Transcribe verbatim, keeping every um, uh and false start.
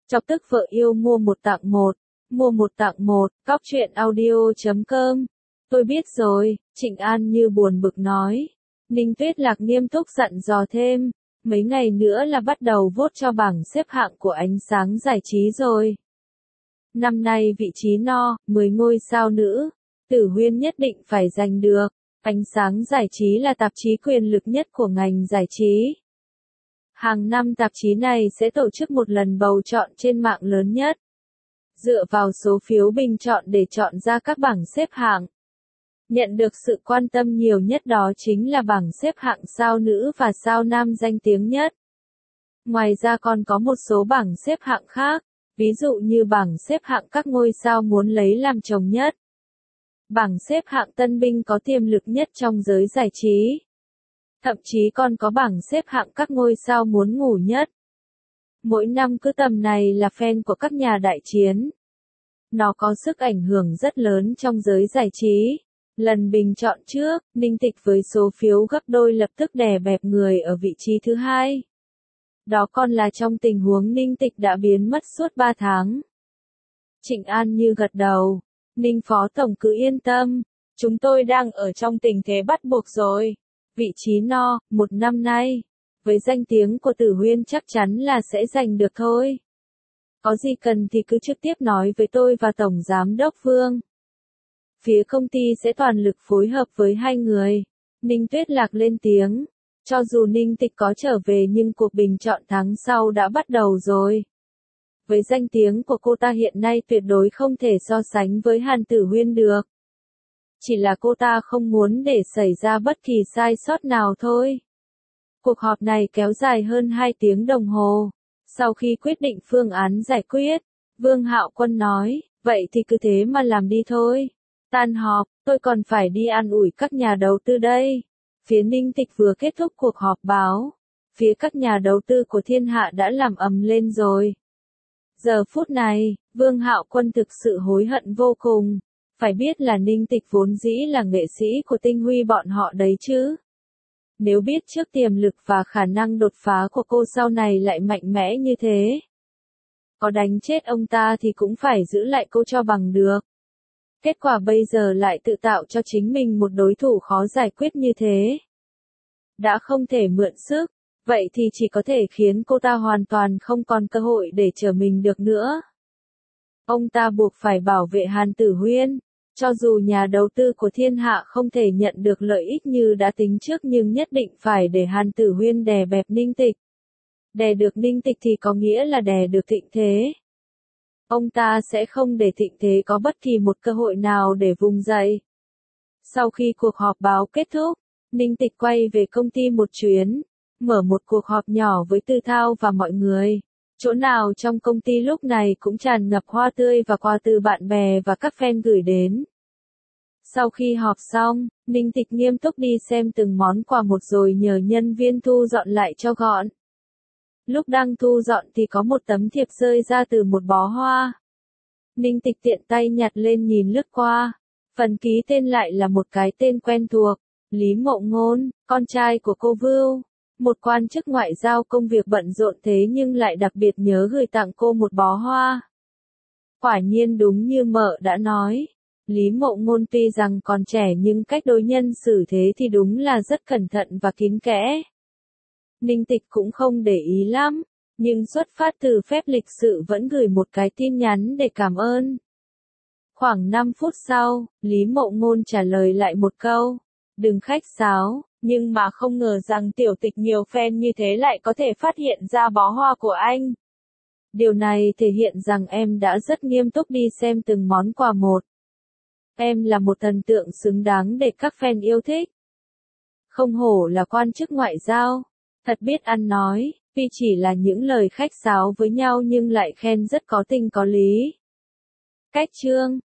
Chọc tức vợ yêu mua một tặng một, mua một tặng một, cóc truyện audio chấm com. Tôi biết rồi, Trịnh An Như buồn bực nói. Ninh Tuyết Lạc nghiêm túc dặn dò thêm, mấy ngày nữa là bắt đầu vote cho bảng xếp hạng của ánh sáng giải trí rồi. Năm nay vị trí no, mười ngôi sao nữ, Tử Huyên nhất định phải giành được. Ánh sáng giải trí là tạp chí quyền lực nhất của ngành giải trí. Hàng năm tạp chí này sẽ tổ chức một lần bầu chọn trên mạng lớn nhất. Dựa vào số phiếu bình chọn để chọn ra các bảng xếp hạng. Nhận được sự quan tâm nhiều nhất đó chính là bảng xếp hạng sao nữ và sao nam danh tiếng nhất. Ngoài ra còn có một số bảng xếp hạng khác, ví dụ như bảng xếp hạng các ngôi sao muốn lấy làm chồng nhất. Bảng xếp hạng tân binh có tiềm lực nhất trong giới giải trí. Thậm chí còn có bảng xếp hạng các ngôi sao muốn ngủ nhất. Mỗi năm cứ tầm này là fan của các nhà đại chiến. Nó có sức ảnh hưởng rất lớn trong giới giải trí. Lần bình chọn trước, Ninh Tịch với số phiếu gấp đôi lập tức đè bẹp người ở vị trí thứ hai. Đó còn là trong tình huống Ninh Tịch đã biến mất suốt ba tháng. Trịnh An Như gật đầu. Ninh Phó Tổng cứ yên tâm, chúng tôi đang ở trong tình thế bắt buộc rồi. Vị trí no, một năm nay, với danh tiếng của Tử Huyên chắc chắn là sẽ giành được thôi. Có gì cần thì cứ trực tiếp nói với tôi và Tổng Giám Đốc Vương. Phía công ty sẽ toàn lực phối hợp với hai người. Ninh Tuyết Lạc lên tiếng. Cho dù Ninh Tịch có trở về nhưng cuộc bình chọn tháng sau đã bắt đầu rồi. Với danh tiếng của cô ta hiện nay tuyệt đối không thể so sánh với Hàn Tử Huyên được. Chỉ là cô ta không muốn để xảy ra bất kỳ sai sót nào thôi. Cuộc họp này kéo dài hơn hai tiếng đồng hồ. Sau khi quyết định phương án giải quyết, Vương Hạo Quân nói, vậy thì cứ thế mà làm đi thôi. Tan họp, tôi còn phải đi an ủi các nhà đầu tư đây. Phía Ninh Tịch vừa kết thúc cuộc họp báo. Phía các nhà đầu tư của thiên hạ đã làm ầm lên rồi. Giờ phút này, Vương Hạo Quân thực sự hối hận vô cùng. Phải biết là Ninh Tịch vốn dĩ là nghệ sĩ của Tinh Huy bọn họ đấy chứ. Nếu biết trước tiềm lực và khả năng đột phá của cô sau này lại mạnh mẽ như thế. Có đánh chết ông ta thì cũng phải giữ lại cô cho bằng được. Kết quả bây giờ lại tự tạo cho chính mình một đối thủ khó giải quyết như thế. Đã không thể mượn sức, vậy thì chỉ có thể khiến cô ta hoàn toàn không còn cơ hội để trở mình được nữa. Ông ta buộc phải bảo vệ Hàn Tử Huyên. Cho dù nhà đầu tư của thiên hạ không thể nhận được lợi ích như đã tính trước nhưng nhất định phải để Hàn Tử Huyên đè bẹp Ninh Tịch. Đè được Ninh Tịch thì có nghĩa là đè được Thịnh Thế. Ông ta sẽ không để Thịnh Thế có bất kỳ một cơ hội nào để vùng dậy. Sau khi cuộc họp báo kết thúc, Ninh Tịch quay về công ty một chuyến, mở một cuộc họp nhỏ với Tư Thao và mọi người. Chỗ nào trong công ty lúc này cũng tràn ngập hoa tươi và quà từ bạn bè và các fan gửi đến. Sau khi họp xong, Ninh Tịch nghiêm túc đi xem từng món quà một rồi nhờ nhân viên thu dọn lại cho gọn. Lúc đang thu dọn thì có một tấm thiệp rơi ra từ một bó hoa. Ninh Tịch tiện tay nhặt lên nhìn lướt qua. Phần ký tên lại là một cái tên quen thuộc, Lý Mộ Ngôn, con trai của cô Vưu. Một quan chức ngoại giao công việc bận rộn thế nhưng lại đặc biệt nhớ gửi tặng cô một bó hoa. Quả nhiên đúng như mợ đã nói. Lý Mộ Ngôn tuy rằng còn trẻ nhưng cách đối nhân xử thế thì đúng là rất cẩn thận và kín kẽ. Ninh Tịch cũng không để ý lắm, nhưng xuất phát từ phép lịch sự vẫn gửi một cái tin nhắn để cảm ơn. Khoảng năm phút sau, Lý Mộ Ngôn trả lời lại một câu, đừng khách sáo, nhưng mà không ngờ rằng tiểu tịch nhiều fan như thế lại có thể phát hiện ra bó hoa của anh. Điều này thể hiện rằng em đã rất nghiêm túc đi xem từng món quà một. Em là một thần tượng xứng đáng để các fan yêu thích. Không hổ là quan chức ngoại giao, thật biết ăn nói, tuy chỉ là những lời khách sáo với nhau nhưng lại khen rất có tình có lý. Cách chương